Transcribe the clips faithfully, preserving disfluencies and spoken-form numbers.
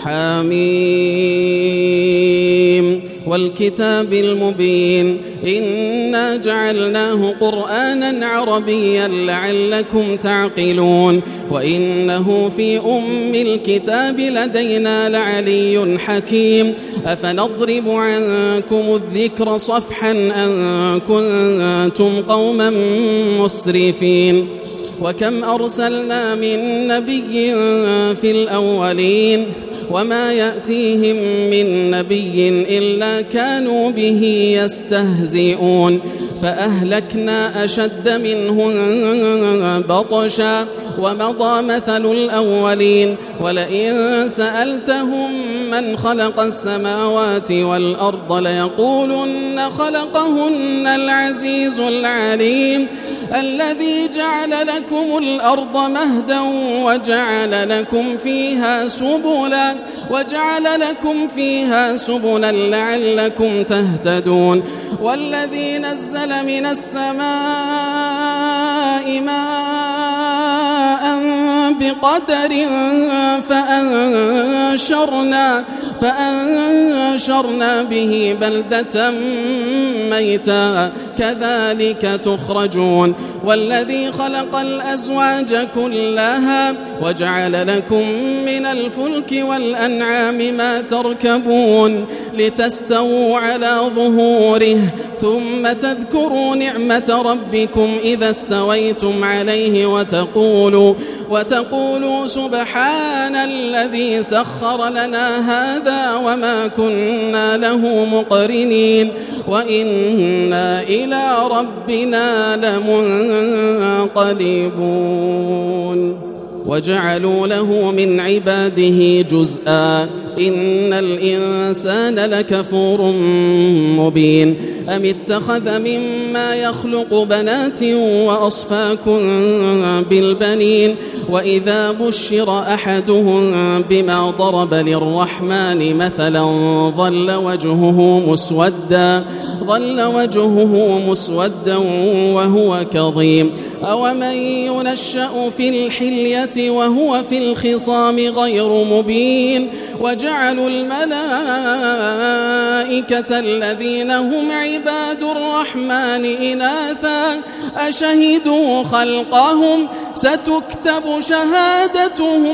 حميم والكتاب المبين إنا جعلناه قرآنا عربيا لعلكم تعقلون وإنه في أم الكتاب لدينا لعلي حكيم أفنضرب عنكم الذكر صفحا أن كنتم قوما مسرفين وكم أرسلنا من نبي في الأولين وما يأتيهم من نبي إلا كانوا به يستهزئون فأهلكنا أشد منهم بطشا ومضى مثل الأولين ولئن سألتهم من خلق السماوات والأرض ليقولن خلقهن العزيز العليم الذي جعل لكم الأرض مهدا وجعل لكم فيها سبلا وجعل لكم فيها سبلا لعلكم تهتدون والذي نزل من السماء ماء بقدر فأنشرنا فأنشرنا به بلدة ميتا كذلك تخرجون والذي خلق الأزواج كلها وجعل لكم من الفلك والأنعام ما تركبون لتستووا على ظهوره ثم تذكروا نعمة ربكم إذا استويتم عليه وتقولوا, وتقولوا سبحان الذي سخر لنا هذا وما كنا له مقرنين وإنا إلى ربنا لمنقلبون وجعلوا له من عباده جزءا إن الإنسان لكفور مبين أم اتخذ مما يخلق بنات وأصفاكم بالبنين وإذا بشر أحدهم بما ضرب للرحمن مثلا ظل وجهه مسودا ظل وجهه مسودا وهو كظيم أومن ينشأ في الحلية وهو في الخصام غير مبين وجعلوا الملائكة الذين هم عباد الرحمن إناثا أشهدوا خلقهم ستكتب شهادتهم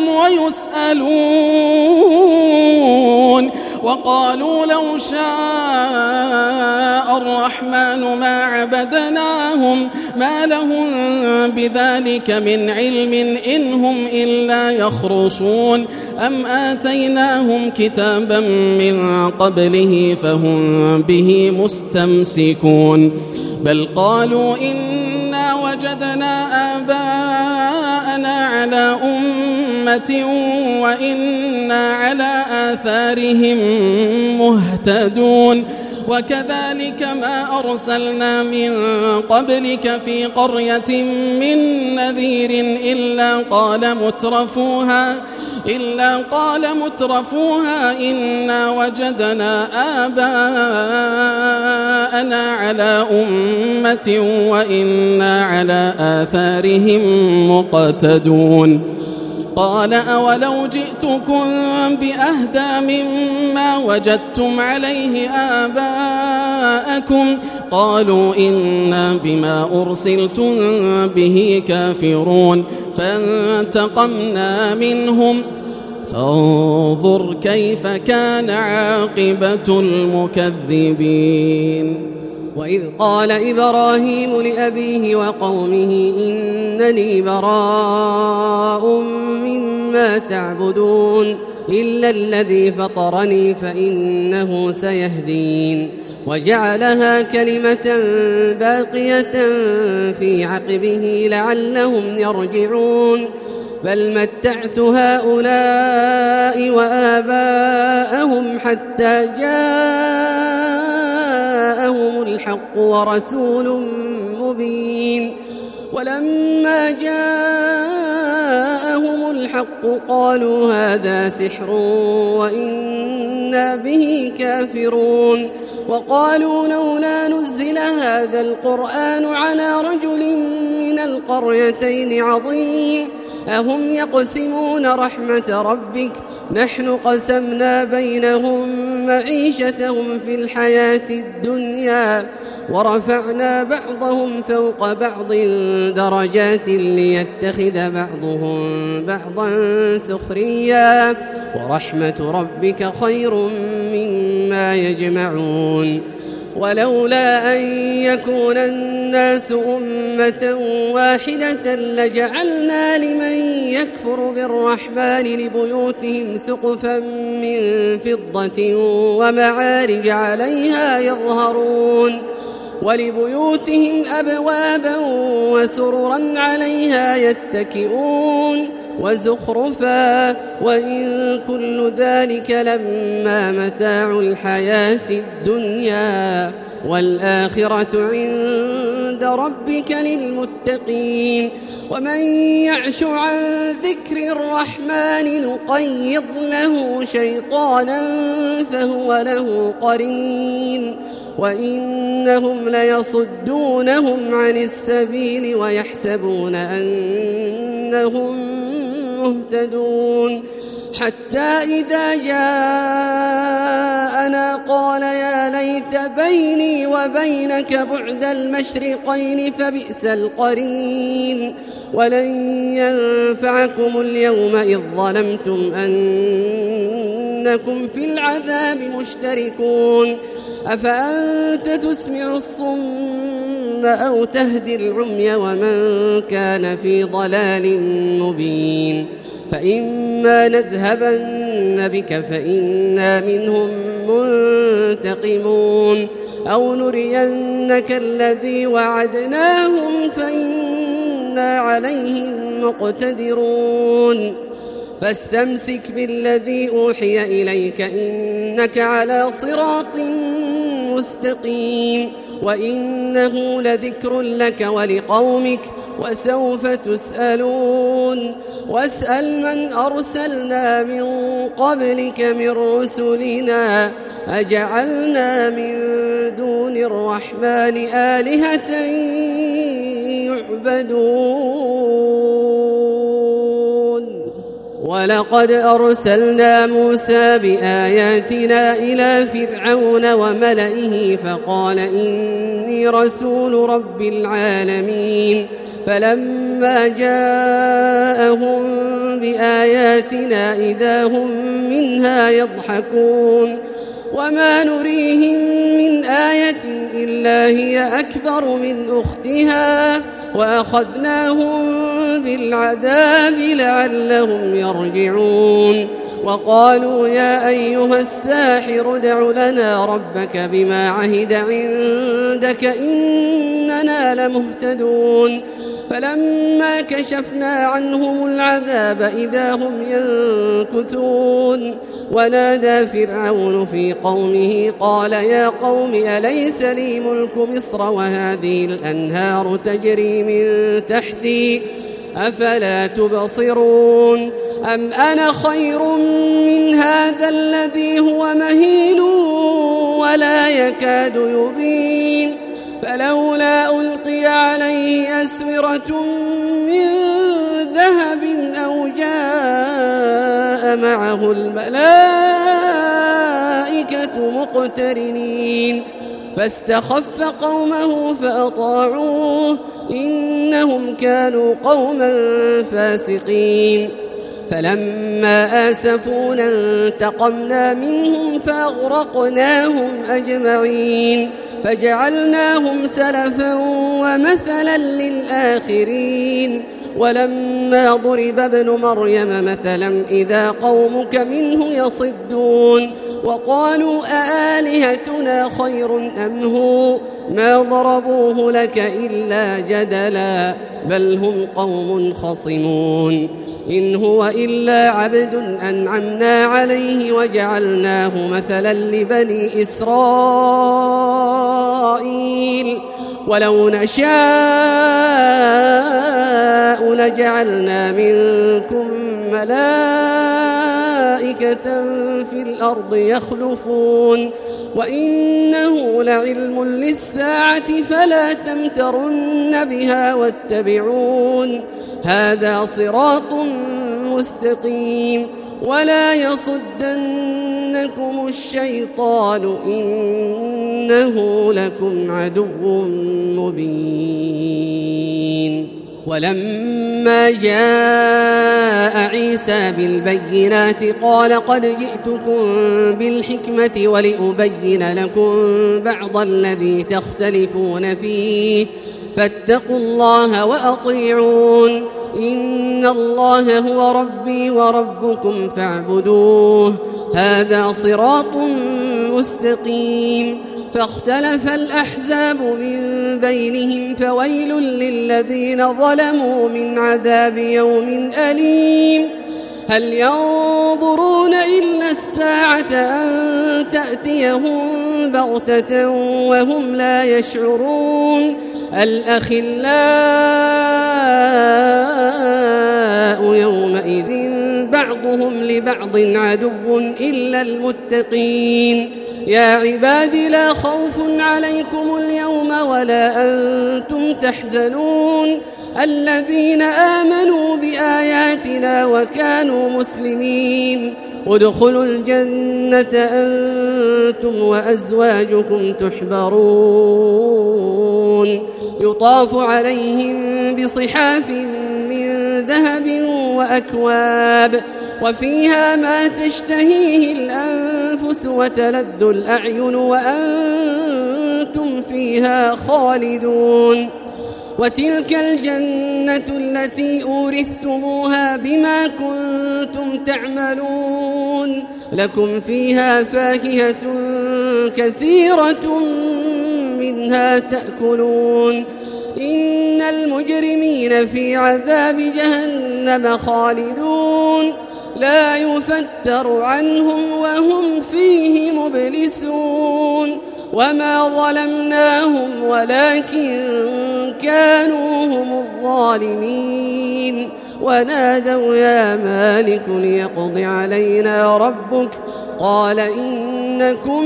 ويسألون وقالوا لو شاء الرحمن ما عبدناهم ما لهم بذلك من علم إن هم إلا يخرصون أم آتيناهم كتابا من قبله فهم به مستمسكون بل قالوا إنا وجدنا آباءنا على أمة وإنا على آثارهم مهتدون وكذلك ما أرسلنا من قبلك في قرية من نذير إلا قال مترفوها إلا قال مترفوها إنا وجدنا آباءنا على أمة وإنا على آثارهم مقتدون قال أولو جئتكم بأهدى مما وجدتم عليه آباءكم قالوا إنا بما أرسلتم به كافرون فانتقمنا منهم فانظر كيف كان عاقبة المكذبين وإذ قال إبراهيم لأبيه وقومه إنني براء مما تعبدون إلا الذي فطرني فإنه سيهدين وجعلها كلمة باقية في عقبه لعلهم يرجعون بل متعت هؤلاء وآباءهم حتى جاءهم الحق ورسول مبين ولما جاءهم الحق قالوا هذا سحر وإنا به كافرون وقالوا لولا نزل هذا القرآن على رجل من القريتين عظيم أهم يقسمون رحمة ربك نحن قسمنا بينهم معيشتهم في الحياة الدنيا ورفعنا بعضهم فوق بعض درجات ليتخذ بعضهم بعضا سخريا ورحمة ربك خير مما يجمعون ولولا أن يكون الناس أمة واحدة لجعلنا لمن يكفر بالرحمن لبيوتهم سقفا من فضة ومعارج عليها يظهرون ولبيوتهم أبوابا وسررا عليها يتكئون وزخرفا وإن كل ذلك لما متاع الحياة الدنيا والآخرة عند ربك للمتقين ومن يعش عن ذكر الرحمن نقيض له شيطانا فهو له قرين وإنهم ليصدونهم عن السبيل ويحسبون أنهم مهتدون حتى إذا جاءنا قال يا ليت بيني وبينك بعد المشرقين فبئس القرين ولن ينفعكم اليوم إذ ظلمتم أنكم في العذاب مشتركون أفأنت تسمع الصم أو تهدي العمي ومن كان في ضلال مبين فإما نذهبن بك فإنا منهم منتقمون أو نرينك الذي وعدناهم فإنا عليهم مقتدرون فاستمسك بالذي أوحي إليك إنك على صراط مستقيم وإنه لذكر لك ولقومك وسوف تسألون واسأل من أرسلنا من قبلك من رسلنا أجعلنا من دون الرحمن آلهة يعبدون ولقد أرسلنا موسى بآياتنا إلى فرعون وملئه فقال إني رسول رب العالمين فلما جاءهم بآياتنا إذا هم منها يضحكون وما نريهم من آية إلا هي أكبر من أختها وأخذناهم بالعذاب لعلهم يرجعون وقالوا يا أيها الساحر ادع لنا ربك بما عهد عندك إننا لمهتدون فلما كشفنا عنهم العذاب إذا هم ينكثون ونادى فرعون في قومه قال يا قوم أليس لي ملك مصر وهذه الأنهار تجري من تحتي أفلا تبصرون أم أنا خير من هذا الذي هو مهين ولا يكاد يبين فلولا ألقي عليه أسورة من ذهب أو جاء معه الملائكة مقترنين فاستخف قومه فأطاعوه إنهم كانوا قوما فاسقين فلما آسفونا انتقمنا منهم فأغرقناهم أجمعين فجعلناهم سلفا ومثلا للآخرين ولما ضرب ابن مريم مثلا إذا قومك منه يصدون وقالوا أآلهتنا خير أم هو ما ضربوه لك إلا جدلا بل هم قوم خصمون إن هو إلا عبد أنعمنا عليه وجعلناه مثلا لبني إسرائيل ولو نشاء لجعلنا منكم ملائكة ملائكة في الأرض يخلفون وإنه لعلم للساعة فلا تمترن بها واتبعون هذا صراط مستقيم ولا يصدنكم الشيطان إنه لكم عدو مبين. ولما جاء عيسى بالبينات قال قد جئتكم بالحكمة ولأبين لكم بعض الذي تختلفون فيه فاتقوا الله وأطيعون إن الله هو ربي وربكم فاعبدوه هذا صراط مستقيم. فاختلف الأحزاب من بينهم فويل للذين ظلموا من عذاب يوم أليم. هل ينظرون إلا الساعة أن تأتيهم بغتة وهم لا يشعرون الأخلاء يومئذ بعضهم لبعض عدو إلا المتقين. يا عباد لا خوف عليكم اليوم ولا أنتم تحزنون الذين آمنوا بآياتنا وكانوا مسلمين ادخلوا الجنة أنتم وأزواجكم تحبرون يطاف عليهم بصحاف من ذهب وأكواب وفيها ما تشتهيه الأنفس وتلذ الأعين وأنتم فيها خالدون. وتلك الجنة التي أورثتموها بما كنتم تعملون لكم فيها فاكهة كثيرة منها تأكلون إن المجرمين في عذاب جهنم خالدون لا يفتر عنهم وهم فيه مبلسون. وما ظلمناهم ولكن كانوا هم الظالمين ونادوا يا مالك ليقض علينا ربك قال إنكم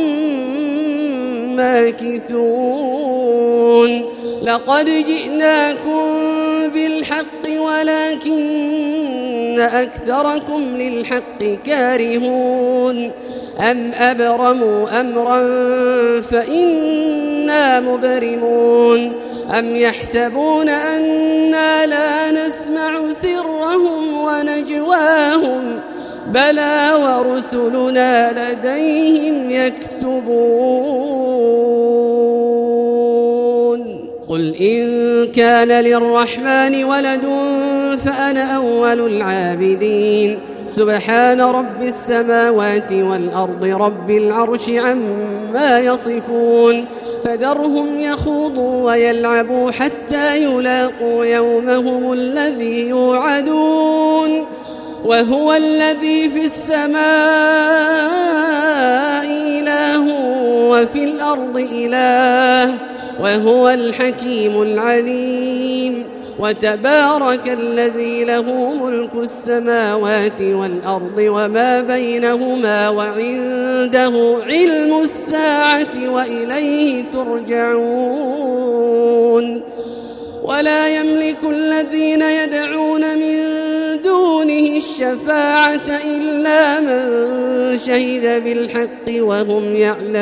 ماكثون. لقد جئناكم بالحق ولكن أكثركم للحق كارهون أم أبرموا أمرا فإنا مبرمون أم يحسبون أنا لا نسمع سرهم ونجواهم بلى ورسلنا لديهم يكتبون. قل إن كان للرحمن ولد فأنا أول العابدين سبحان رب السماوات والأرض رب العرش عما يصفون فذرهم يخوضوا ويلعبوا حتى يلاقوا يومهم الذي يوعدون وهو الذي في السماء إله وفي الأرض إله وهو الحكيم العليم. وتبارك الذي له ملك السماوات والأرض وما بينهما وعنده علم الساعة وإليه ترجعون. ولا يملك الذين يدعون من دونه الشفاعة إلا من شهد بالحق وهم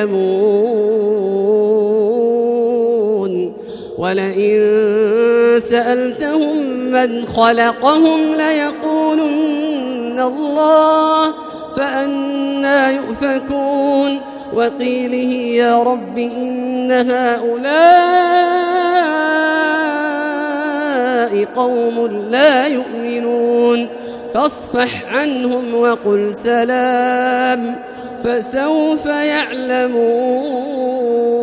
يعلمون. ولئن سألتهم من خلقهم ليقولن الله فأنى يؤفكون. وقيله يا رب إن هؤلاء قوم لا يؤمنون فاصفح عنهم وقل سلام فسوف يعلمون.